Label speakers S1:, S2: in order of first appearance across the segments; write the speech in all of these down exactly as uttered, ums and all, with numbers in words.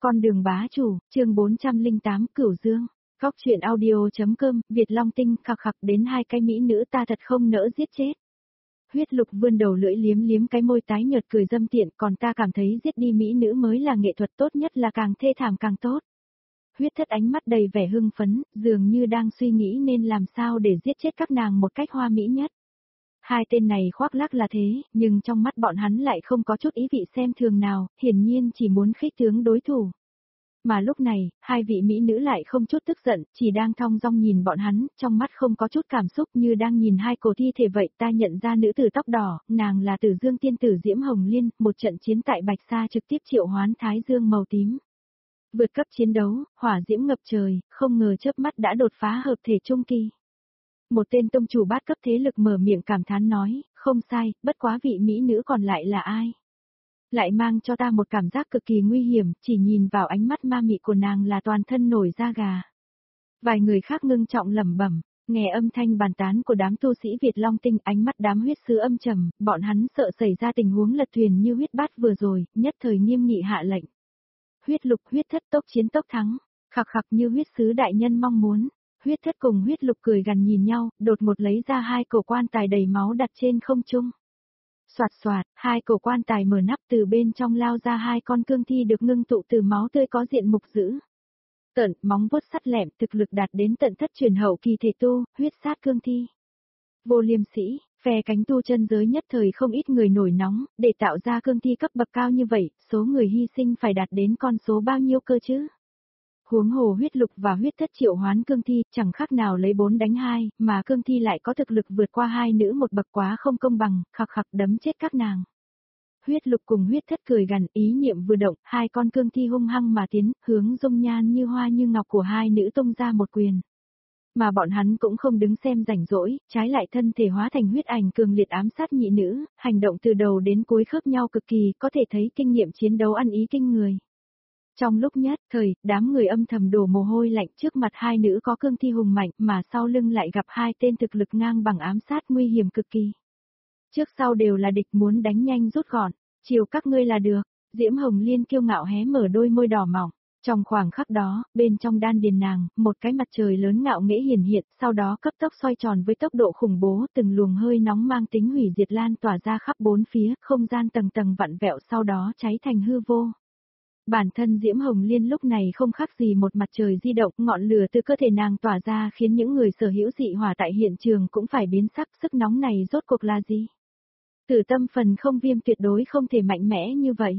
S1: Con đường bá chủ, chương bốn trăm lẻ tám Cửu Dương. Góc truyện audio.com, Việt Long Tinh khặc khặc đến hai cái mỹ nữ ta thật không nỡ giết chết. Huyết Lục vươn đầu lưỡi liếm liếm cái môi tái nhợt cười dâm tiện, còn ta cảm thấy giết đi mỹ nữ mới là nghệ thuật, tốt nhất là càng thê thảm càng tốt. Huyết Thất ánh mắt đầy vẻ hưng phấn, dường như đang suy nghĩ nên làm sao để giết chết các nàng một cách hoa mỹ nhất. Hai tên này khoác lác là thế, nhưng trong mắt bọn hắn lại không có chút ý vị xem thường nào, hiển nhiên chỉ muốn khích tướng đối thủ. Mà lúc này, hai vị mỹ nữ lại không chút tức giận, chỉ đang thong dong nhìn bọn hắn, trong mắt không có chút cảm xúc như đang nhìn hai cổ thi thể vậy. Ta nhận ra nữ tử tóc đỏ, nàng là Tử Dương tiên tử Diễm Hồng Liên, một trận chiến tại Bạch Sa trực tiếp triệu hoán Thái Dương màu tím. Vượt cấp chiến đấu, hỏa diễm ngập trời, không ngờ chớp mắt đã đột phá hợp thể trung kỳ. Một tên tông chủ bát cấp thế lực mở miệng cảm thán nói, không sai, bất quá vị mỹ nữ còn lại là ai? Lại mang cho ta một cảm giác cực kỳ nguy hiểm, chỉ nhìn vào ánh mắt ma mị của nàng là toàn thân nổi da gà. Vài người khác ngưng trọng lẩm bẩm, nghe âm thanh bàn tán của đám tu sĩ Việt Long Tinh, ánh mắt đám huyết sứ âm trầm, bọn hắn sợ xảy ra tình huống lật thuyền như huyết bát vừa rồi, nhất thời nghiêm nghị hạ lệnh. Huyết Lục huyết thất tốc chiến tốc thắng, khặc khặc như huyết sứ đại nhân mong muốn. Huyết Thất cùng Huyết Lục cười gằn nhìn nhau, đột ngột lấy ra hai cổ quan tài đầy máu đặt trên không trung. Soạt soạt, hai cổ quan tài mở nắp, từ bên trong lao ra hai con cương thi được ngưng tụ từ máu tươi có diện mục dữ. Tận, móng vuốt sắt lẹm, thực lực đạt đến tận thất truyền hậu kỳ thể tu, huyết sát cương thi. Vô Liêm Sĩ, phe cánh tu chân giới nhất thời không ít người nổi nóng, để tạo ra cương thi cấp bậc cao như vậy, số người hy sinh phải đạt đến con số bao nhiêu cơ chứ? Huống hồ Huyết Lục và Huyết Thất triệu hoán cương thi, chẳng khác nào lấy bốn đánh hai, mà cương thi lại có thực lực vượt qua hai nữ một bậc, quá không công bằng, khặc khặc đấm chết các nàng. Huyết Lục cùng Huyết Thất cười gằn, ý niệm vừa động, hai con cương thi hung hăng mà tiến, hướng dung nhan như hoa như ngọc của hai nữ tung ra một quyền. Mà bọn hắn cũng không đứng xem rảnh rỗi, trái lại thân thể hóa thành huyết ảnh cường liệt ám sát nhị nữ, hành động từ đầu đến cuối khớp nhau cực kỳ, có thể thấy kinh nghiệm chiến đấu ăn ý kinh người. Trong lúc nhất thời, đám người âm thầm đổ mồ hôi lạnh, trước mặt hai nữ có cương thi hùng mạnh mà sau lưng lại gặp hai tên thực lực ngang bằng ám sát nguy hiểm cực kỳ. Trước sau đều là địch, muốn đánh nhanh rút gọn, chiều các ngươi là được. Diễm Hồng Liên kiêu ngạo hé mở đôi môi đỏ mỏng. Trong khoảng khắc đó, bên trong đan điền nàng, một cái mặt trời lớn ngạo nghễ hiển hiện, sau đó cấp tốc xoay tròn với tốc độ khủng bố, từng luồng hơi nóng mang tính hủy diệt lan tỏa ra khắp bốn phía, không gian tầng tầng vặn vẹo sau đó cháy thành hư vô. Bản thân Diễm Hồng Liên lúc này không khác gì một mặt trời di động, ngọn lửa từ cơ thể nàng tỏa ra khiến những người sở hữu dị hỏa tại hiện trường cũng phải biến sắc, sức nóng này rốt cuộc là gì? Tử tâm phần không viêm tuyệt đối không thể mạnh mẽ như vậy.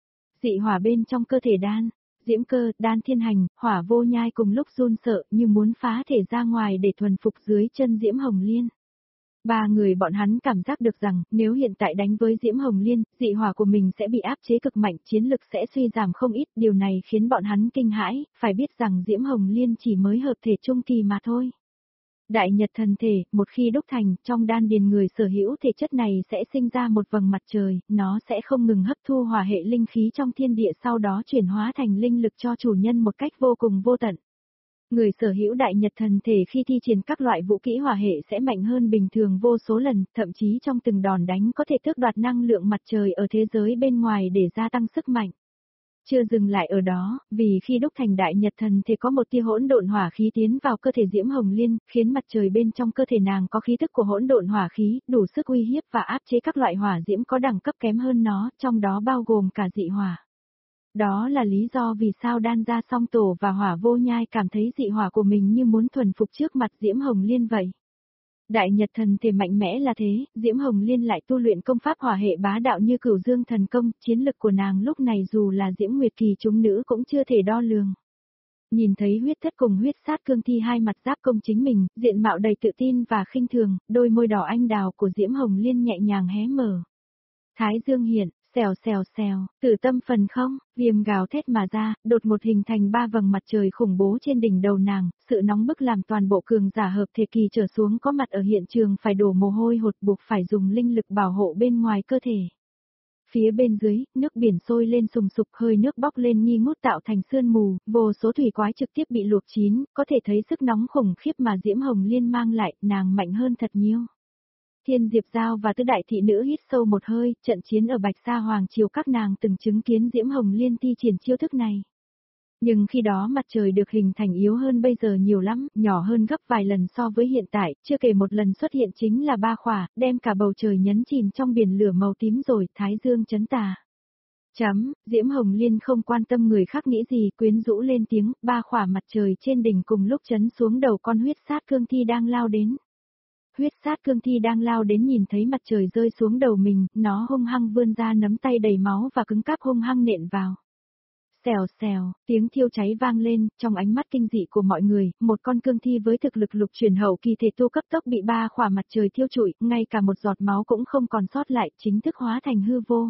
S1: Dị hỏa bên trong cơ thể đan, Diễm Cơ, Đan Thiên Hành, Hỏa Vô Nhai cùng lúc run sợ như muốn phá thể ra ngoài để thuần phục dưới chân Diễm Hồng Liên. Ba người bọn hắn cảm giác được rằng, nếu hiện tại đánh với Diễm Hồng Liên, dị hỏa của mình sẽ bị áp chế cực mạnh, chiến lực sẽ suy giảm không ít, điều này khiến bọn hắn kinh hãi, phải biết rằng Diễm Hồng Liên chỉ mới hợp thể trung kỳ mà thôi. Đại nhật thần thể, một khi đúc thành, trong đan điền người sở hữu thể chất này sẽ sinh ra một vầng mặt trời, nó sẽ không ngừng hấp thu hỏa hệ linh khí trong thiên địa, sau đó chuyển hóa thành linh lực cho chủ nhân một cách vô cùng vô tận. Người sở hữu đại nhật thần thể khi thi triển các loại vũ kỹ hỏa hệ sẽ mạnh hơn bình thường vô số lần, thậm chí trong từng đòn đánh có thể tước đoạt năng lượng mặt trời ở thế giới bên ngoài để gia tăng sức mạnh. Chưa dừng lại ở đó, vì khi đúc thành đại nhật thần thể có một tia hỗn độn hỏa khí tiến vào cơ thể Diễm Hồng Liên, khiến mặt trời bên trong cơ thể nàng có khí tức của hỗn độn hỏa khí, đủ sức uy hiếp và áp chế các loại hỏa diễm có đẳng cấp kém hơn nó, trong đó bao gồm cả dị hỏa. Đó là lý do vì sao Đan Gia Song Tổ và Hỏa Vô Nhai cảm thấy dị hỏa của mình như muốn thuần phục trước mặt Diễm Hồng Liên vậy. Đại nhật thần thể mạnh mẽ là thế, Diễm Hồng Liên lại tu luyện công pháp hỏa hệ bá đạo như Cửu Dương thần công, chiến lực của nàng lúc này dù là Diễm Nguyệt kỳ chúng nữ cũng chưa thể đo lường. Nhìn thấy Huyết Thất cùng huyết sát cương thi hai mặt giáp công chính mình, diện mạo đầy tự tin và khinh thường, đôi môi đỏ anh đào của Diễm Hồng Liên nhẹ nhàng hé mở. Thái Dương hiện. Xèo xèo xèo, tử tâm phần không, viêm gào thét mà ra, đột một hình thành ba vầng mặt trời khủng bố trên đỉnh đầu nàng, sự nóng bức làm toàn bộ cường giả hợp thể kỳ trở xuống có mặt ở hiện trường phải đổ mồ hôi hột, buộc phải dùng linh lực bảo hộ bên ngoài cơ thể. Phía bên dưới, nước biển sôi lên sùng sục, hơi nước bốc lên nghi ngút tạo thành sương mù, vô số thủy quái trực tiếp bị luộc chín, có thể thấy sức nóng khủng khiếp mà Diễm Hồng Liên mang lại, nàng mạnh hơn thật nhiều. Thiên Diệp Giao và tứ đại thị nữ hít sâu một hơi, trận chiến ở Bạch Sa Hoàng Triều các nàng từng chứng kiến Diễm Hồng Liên thi triển chiêu thức này. Nhưng khi đó mặt trời được hình thành yếu hơn bây giờ nhiều lắm, nhỏ hơn gấp vài lần so với hiện tại, chưa kể một lần xuất hiện chính là ba khỏa, đem cả bầu trời nhấn chìm trong biển lửa màu tím rồi, thái dương chấn tà. Chấm, Diễm Hồng Liên không quan tâm người khác nghĩ gì, quyến rũ lên tiếng, ba khỏa mặt trời trên đỉnh cùng lúc chấn xuống đầu con huyết sát cương thi đang lao đến. Huyết sát cương thi đang lao đến nhìn thấy mặt trời rơi xuống đầu mình, nó hung hăng vươn ra nắm tay đầy máu và cứng cáp hung hăng nện vào. Xèo xèo, tiếng thiêu cháy vang lên, trong ánh mắt kinh dị của mọi người, một con cương thi với thực lực lục truyền hậu kỳ thể tu cấp tốc bị ba khỏa mặt trời thiêu trụi, ngay cả một giọt máu cũng không còn sót lại, chính thức hóa thành hư vô.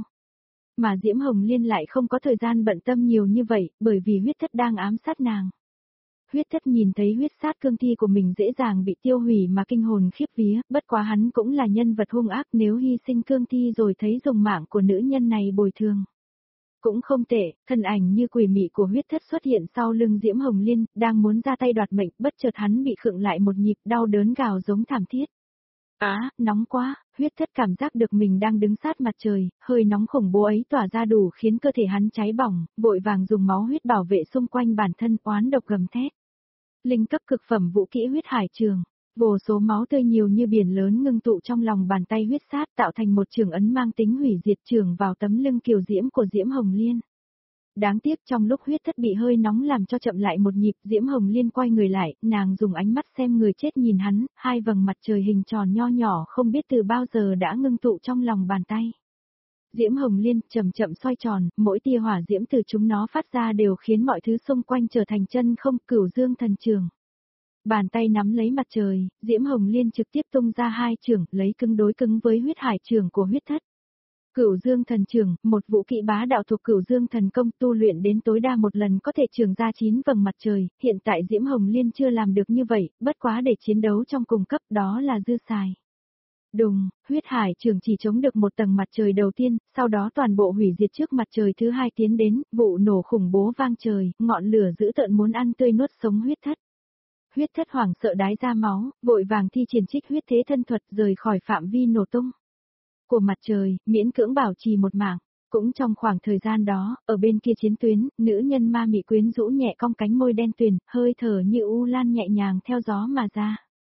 S1: Mà Diễm Hồng Liên lại không có thời gian bận tâm nhiều như vậy, bởi vì huyết thất đang ám sát nàng. Huyết thất nhìn thấy huyết sát cương thi của mình dễ dàng bị tiêu hủy mà kinh hồn khiếp vía, bất quá hắn cũng là nhân vật hung ác, nếu hy sinh cương thi rồi thấy dùng mạng của nữ nhân này bồi thường. Cũng không tệ, thân ảnh như quỷ mị của huyết thất xuất hiện sau lưng Diễm Hồng Liên, đang muốn ra tay đoạt mệnh, bất chợt hắn bị khựng lại một nhịp, đau đớn gào giống thảm thiết. Á, à, nóng quá, huyết thất cảm giác được mình đang đứng sát mặt trời, hơi nóng khủng bố ấy tỏa ra đủ khiến cơ thể hắn cháy bỏng, vội vàng dùng máu huyết bảo vệ xung quanh bản thân, oán độc gầm thét. Linh cấp cực phẩm vũ kỹ huyết hải trường, vô số máu tươi nhiều như biển lớn ngưng tụ trong lòng bàn tay huyết sát tạo thành một trường ấn mang tính hủy diệt trường vào tấm lưng kiều diễm của Diễm Hồng Liên. Đáng tiếc trong lúc huyết thất bị hơi nóng làm cho chậm lại một nhịp, Diễm Hồng Liên quay người lại, nàng dùng ánh mắt xem người chết nhìn hắn, hai vầng mặt trời hình tròn nho nhỏ không biết từ bao giờ đã ngưng tụ trong lòng bàn tay. Diễm Hồng Liên chậm chậm xoay tròn, mỗi tia hỏa diễm từ chúng nó phát ra đều khiến mọi thứ xung quanh trở thành chân không, cửu dương thần trường. Bàn tay nắm lấy mặt trời, Diễm Hồng Liên trực tiếp tung ra hai trường, lấy cứng đối cứng với huyết hải trường của huyết thất. Cửu Dương Thần Trường, một vũ kỹ bá đạo thuộc Cửu Dương Thần Công, tu luyện đến tối đa một lần có thể trường ra chín vầng mặt trời, hiện tại Diễm Hồng Liên chưa làm được như vậy, bất quá để chiến đấu trong cùng cấp đó là dư xài. Đùng, huyết hải trường chỉ chống được một tầng mặt trời đầu tiên, sau đó toàn bộ hủy diệt trước mặt trời thứ hai tiến đến, vụ nổ khủng bố vang trời, ngọn lửa dữ tợn muốn ăn tươi nuốt sống huyết thất. Huyết thất hoảng sợ đái ra máu, vội vàng thi triển trích huyết thế thân thuật rời khỏi phạm vi nổ tung của mặt trời, miễn cưỡng bảo trì một mảng. Cũng trong khoảng thời gian đó, ở bên kia chiến tuyến, nữ nhân ma mị quyến rũ nhẹ cong cánh môi đen tuyền, hơi thở như u lan nhẹ nhàng theo gió mà ra.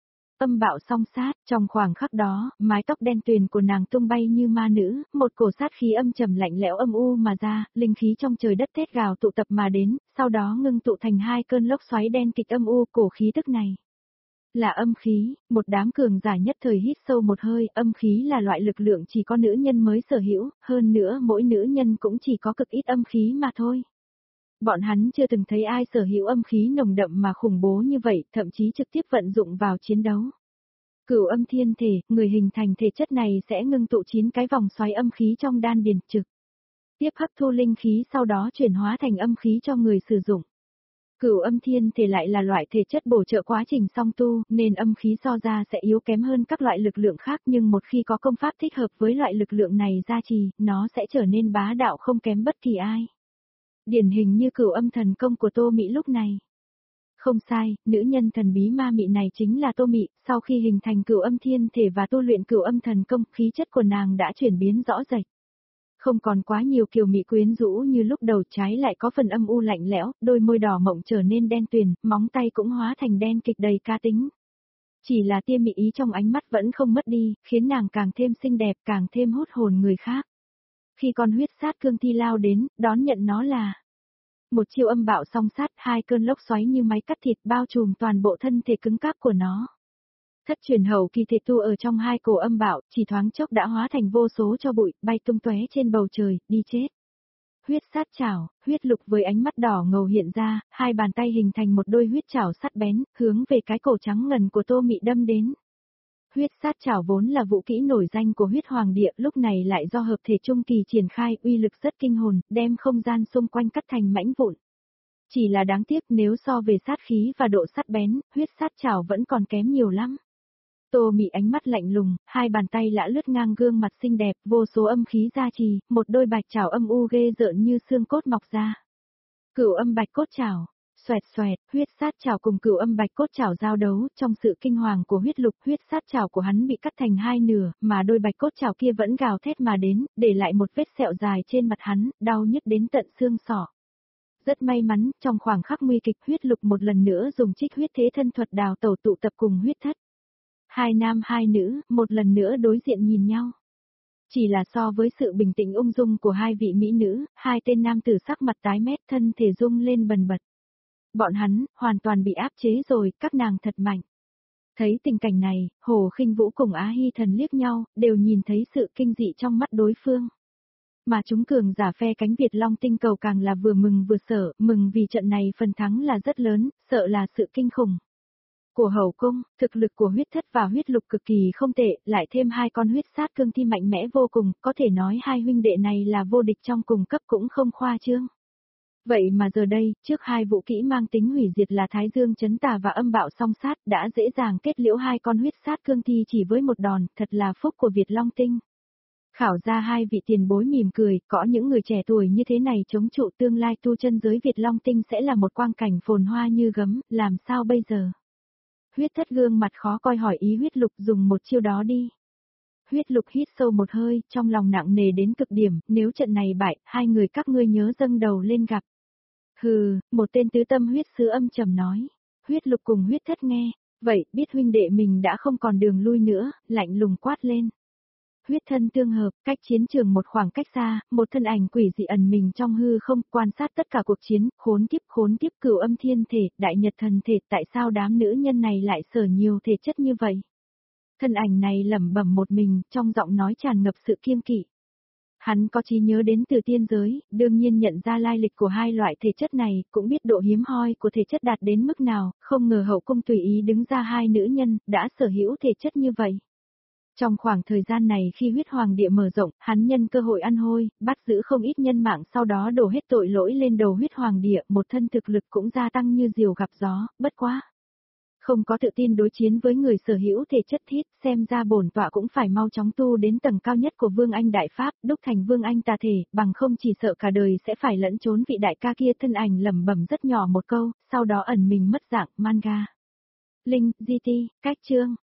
S1: Âm bạo song sát, trong khoảng khắc đó, mái tóc đen tuyền của nàng tung bay như ma nữ, một cổ sát khí âm trầm lạnh lẽo âm u mà ra, linh khí trong trời đất thét gào tụ tập mà đến, sau đó ngưng tụ thành hai cơn lốc xoáy đen kịch âm u, cổ khí tức này là âm khí, một đám cường giả nhất thời hít sâu một hơi, âm khí là loại lực lượng chỉ có nữ nhân mới sở hữu, hơn nữa mỗi nữ nhân cũng chỉ có cực ít âm khí mà thôi. Bọn hắn chưa từng thấy ai sở hữu âm khí nồng đậm mà khủng bố như vậy, thậm chí trực tiếp vận dụng vào chiến đấu. Cửu âm thiên thể, người hình thành thể chất này sẽ ngưng tụ chín cái vòng xoáy âm khí trong đan điền trực. Tiếp hấp thu linh khí sau đó chuyển hóa thành âm khí cho người sử dụng. Cửu âm thiên thể lại là loại thể chất bổ trợ quá trình song tu, nên âm khí so ra sẽ yếu kém hơn các loại lực lượng khác, nhưng một khi có công pháp thích hợp với loại lực lượng này gia trì, nó sẽ trở nên bá đạo không kém bất kỳ ai. Điển hình như cửu âm thần công của Tô Mị lúc này. Không sai, nữ nhân thần bí ma mị này chính là Tô Mị, sau khi hình thành cửu âm thiên thể và tu luyện cửu âm thần công, khí chất của nàng đã chuyển biến rõ rệt. Không còn quá nhiều kiều mị quyến rũ như lúc đầu, trái lại có phần âm u lạnh lẽo, đôi môi đỏ mộng trở nên đen tuyền, móng tay cũng hóa thành đen kịch đầy cá tính. Chỉ là tia mị ý trong ánh mắt vẫn không mất đi, khiến nàng càng thêm xinh đẹp, càng thêm hút hồn người khác. Khi con huyết sát cương thi lao đến, đón nhận nó là một chiêu âm bạo song sát, hai cơn lốc xoáy như máy cắt thịt bao trùm toàn bộ thân thể cứng cáp của nó. Thất truyền hậu kỳ thể tu ở trong hai cổ âm bạo, chỉ thoáng chốc đã hóa thành vô số cho bụi, bay tung tóe trên bầu trời, đi chết. Huyết sát chảo, huyết lục với ánh mắt đỏ ngầu hiện ra, hai bàn tay hình thành một đôi huyết chảo sắt bén, hướng về cái cổ trắng ngần của Tô Mị đâm đến. Huyết sát chảo vốn là vũ kỹ nổi danh của huyết hoàng địa, lúc này lại do hợp thể trung kỳ triển khai, uy lực rất kinh hồn, đem không gian xung quanh cắt thành mảnh vụn. Chỉ là đáng tiếc nếu so về sát khí và độ sắc bén, huyết sát chảo vẫn còn kém nhiều lắm. Tô Mị ánh mắt lạnh lùng, hai bàn tay lã lướt ngang gương mặt xinh đẹp, vô số âm khí gia trì, một đôi bạch chảo âm u ghê rợn như xương cốt mọc ra. Cửu âm bạch cốt chảo, xoẹt xoẹt, huyết sát chảo cùng cửu âm bạch cốt chảo giao đấu, trong sự kinh hoàng của huyết lục, huyết sát chảo của hắn bị cắt thành hai nửa, mà đôi bạch cốt chảo kia vẫn gào thét mà đến, để lại một vết sẹo dài trên mặt hắn, đau nhức đến tận xương sọ. Rất may mắn, trong khoảng khắc nguy kịch huyết lục một lần nữa dùng trích huyết thế thân thuật đào tẩu tụ tập cùng huyết thất. Hai nam hai nữ, một lần nữa đối diện nhìn nhau. Chỉ là so với sự bình tĩnh ung dung của hai vị mỹ nữ, hai tên nam tử sắc mặt tái mét thân thể rung lên bần bật. Bọn hắn, hoàn toàn bị áp chế rồi, các nàng thật mạnh. Thấy tình cảnh này, Hồ Khinh Vũ cùng Á Hy Thần liếc nhau, đều nhìn thấy sự kinh dị trong mắt đối phương. Mà chúng cường giả phe cánh Việt Long tinh cầu càng là vừa mừng vừa sợ, mừng vì trận này phần thắng là rất lớn, sợ là sự kinh khủng. Của hậu cung, thực lực của huyết thất và huyết lục cực kỳ không tệ, lại thêm hai con huyết sát cương thi mạnh mẽ vô cùng, có thể nói hai huynh đệ này là vô địch trong cùng cấp cũng không khoa trương. Vậy mà giờ đây, trước hai vũ kỹ mang tính hủy diệt là Thái Dương chấn tà và âm bạo song sát đã dễ dàng kết liễu hai con huyết sát cương thi chỉ với một đòn, thật là phúc của Việt Long Tinh. Khảo ra hai vị tiền bối mỉm cười, có những người trẻ tuổi như thế này chống trụ tương lai tu chân giới Việt Long Tinh sẽ là một quang cảnh phồn hoa như gấm, làm sao bây giờ? Huyết thất gương mặt khó coi hỏi ý huyết lục dùng một chiêu đó đi. Huyết lục hít sâu một hơi, trong lòng nặng nề đến cực điểm, nếu trận này bại, hai người các ngươi nhớ dâng đầu lên gặp. Hừ, một tên tứ tâm huyết sứ âm trầm nói. Huyết lục cùng huyết thất nghe, vậy biết huynh đệ mình đã không còn đường lui nữa, lạnh lùng quát lên. Huyết thân tương hợp, cách chiến trường một khoảng cách xa, một thân ảnh quỷ dị ẩn mình trong hư không, quan sát tất cả cuộc chiến, khốn kiếp khốn kiếp cửu âm thiên thể, đại nhật thần thể, tại sao đám nữ nhân này lại sở nhiều thể chất như vậy? Thân ảnh này lẩm bẩm một mình, trong giọng nói tràn ngập sự kiêng kỵ. Hắn có trí nhớ đến từ tiên giới, đương nhiên nhận ra lai lịch của hai loại thể chất này, cũng biết độ hiếm hoi của thể chất đạt đến mức nào, không ngờ hậu cung tùy ý đứng ra hai nữ nhân, đã sở hữu thể chất như vậy. Trong khoảng thời gian này khi huyết hoàng địa mở rộng, hắn nhân cơ hội ăn hôi, bắt giữ không ít nhân mạng sau đó đổ hết tội lỗi lên đầu huyết hoàng địa, một thân thực lực cũng gia tăng như diều gặp gió, bất quá. Không có tự tin đối chiến với người sở hữu thể chất thít, xem ra bổn tọa cũng phải mau chóng tu đến tầng cao nhất của Vương Anh Đại Pháp, đúc thành Vương Anh tà thể, bằng không chỉ sợ cả đời sẽ phải lẫn trốn vị đại ca kia. Thân ảnh lẩm bẩm rất nhỏ một câu, sau đó ẩn mình mất dạng, manga. Linh, giê tê, cách chương.